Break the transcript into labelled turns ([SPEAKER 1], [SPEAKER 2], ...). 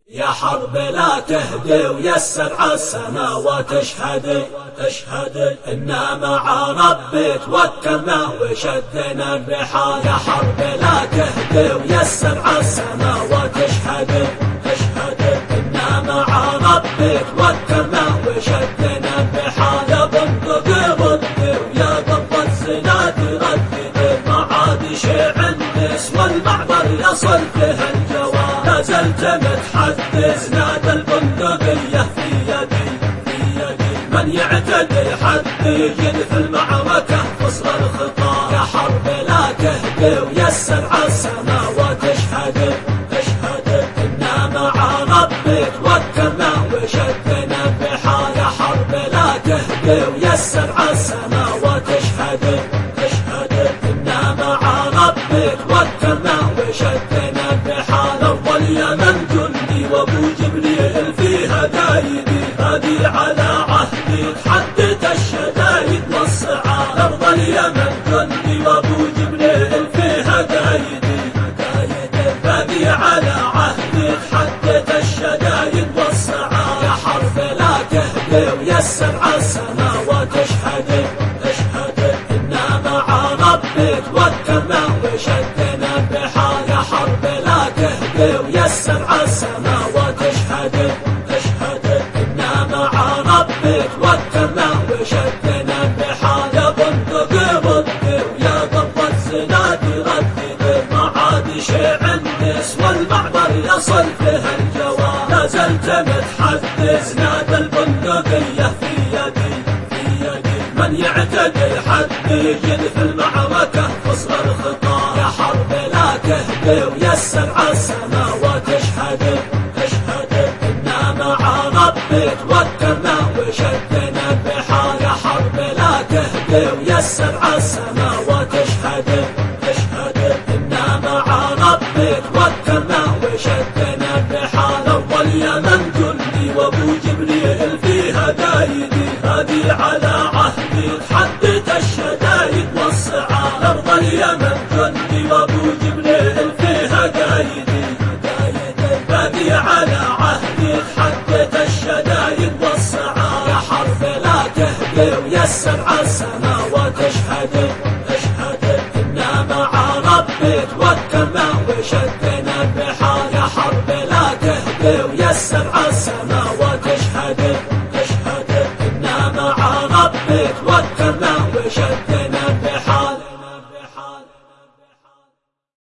[SPEAKER 1] يا حرب لا تهدي ويا السبع السماوات اشهدي إنا مع ربي توكلنا وشدنا الرحال. يا حرب لا تهدي ويا السبع السماوات اشهدي إنا مع ربي توكلنا وشدنا الرحال. يا بندق ضدي ويا ضب الزنا تردد ما عاد شيء النس والمعبر يصل فيها الجواب. لازلت متحدث نادى البندقية في يدي من يعتدي حدي يدفع المعركة فصل الخطا. يا حرب لا تهدي ويا السبع السماوات اشهدي إنا مع ربي توكلنا وشدنا الرحال. يا حرب لا تهدي ويا السبع السماوات اشهدي إنا مع ربي توكلنا وشدنا الرحال. أرض اليمن جندي وابو جبريل فيها قايدي هادي على عهدي تحدث الشدايد والصعاب. أرض اليمن جندي وابو جبريل فيها قايدي هادي على عهدي تحدث الشدايد والصعاب. يا حرب لا تهدي ويا السبع السماوات اشهدي إنا مع ربي توكلنا وشدنا الرحال. يا حرب لا تهدي ويا السبع السماوات اشهدي إنا مع ربي توكلنا وشدنا الرحال. يا بندق ضدي ويا ضب الزنا تردد ما عاد شيء النس والمعبر يصل فيها الجواب. لازلت متحدث نادى البندقية في يدي من يعتدي حدي يدفع المعركة فصل الخطا. يا حرب لا تهدي ويا السبع السماوات اشهدي إنا مع ربي توكلنا وشدنا الرحال. يا حرب لا تهدي ويا السبع السماوات اشهدي إنا مع ربي توكلنا وشدنا الرحال. أرض اليمن جندي وابو جبريل فيها قايدي هادي على عهدي تحدث الشدايد والصعاب. أرض اليمن جندي وابو جبريل فيها قايدي هادي على عهدي تحدث الشدايد والصعاب. يا حرب لا تهدي ويا السبع السماوات اشهدي إنا مع ربي توكلنا وشدنا الرحال. يا حرب لا تهدي ويا السبع السماوات اشهدي إنا مع ربي توكلنا وشدنا